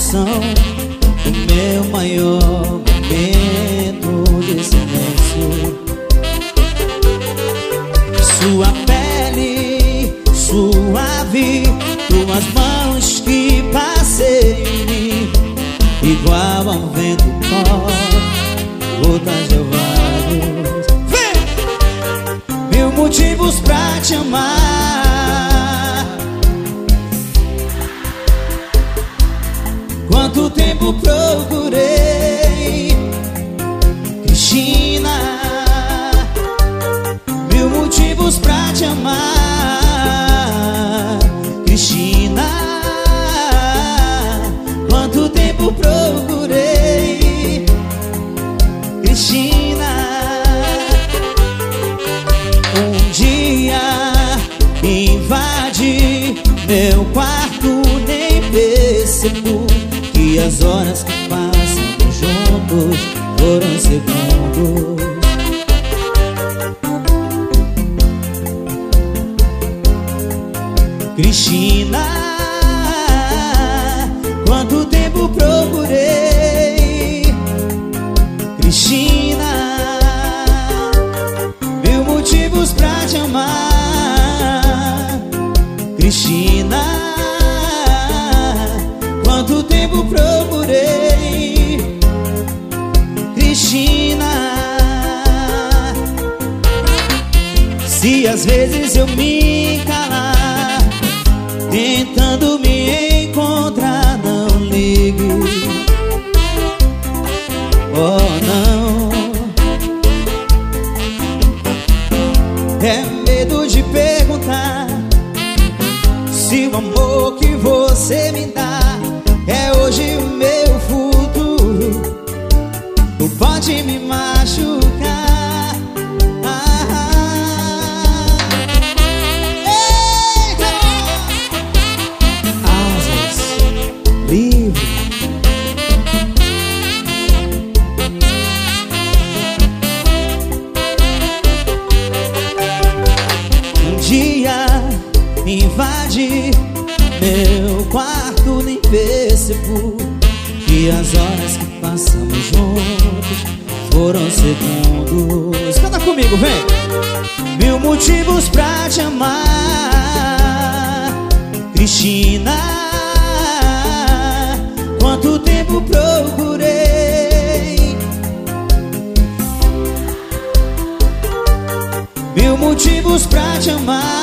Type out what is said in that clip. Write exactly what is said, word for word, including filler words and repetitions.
são o meu maior momento de silêncio. Sua pele suave, tuas mãos que passei em mim, igual ao vento forte, gotas de orvalhos. Vem! Mil motivos pra te amar. Quanto tempo procurei, Cristina, mil motivos pra te amar, Cristina. Quanto tempo procurei, Cristina. Um dia invade meu quarto, nem percebo que as horas que passam juntos foram segundos. Cristina, quanto tempo procurei, Cristina, mil motivos pra te amar, Cristina. Quanto tempo procurei, Cristina. Se às vezes eu me calar, tentando me encontrar, não ligue. Oh não, é medo de perguntar se o amor que você me dá é hoje o meu futuro, ou pode me machucar. Ah, ah. Ei, asas livre. Um dia invade meu quarto, nem percebo que as horas que passamos juntos foram segundos. Canta comigo, vem! Mil motivos pra te amar, Cristina. Quanto tempo procurei, mil motivos pra te amar,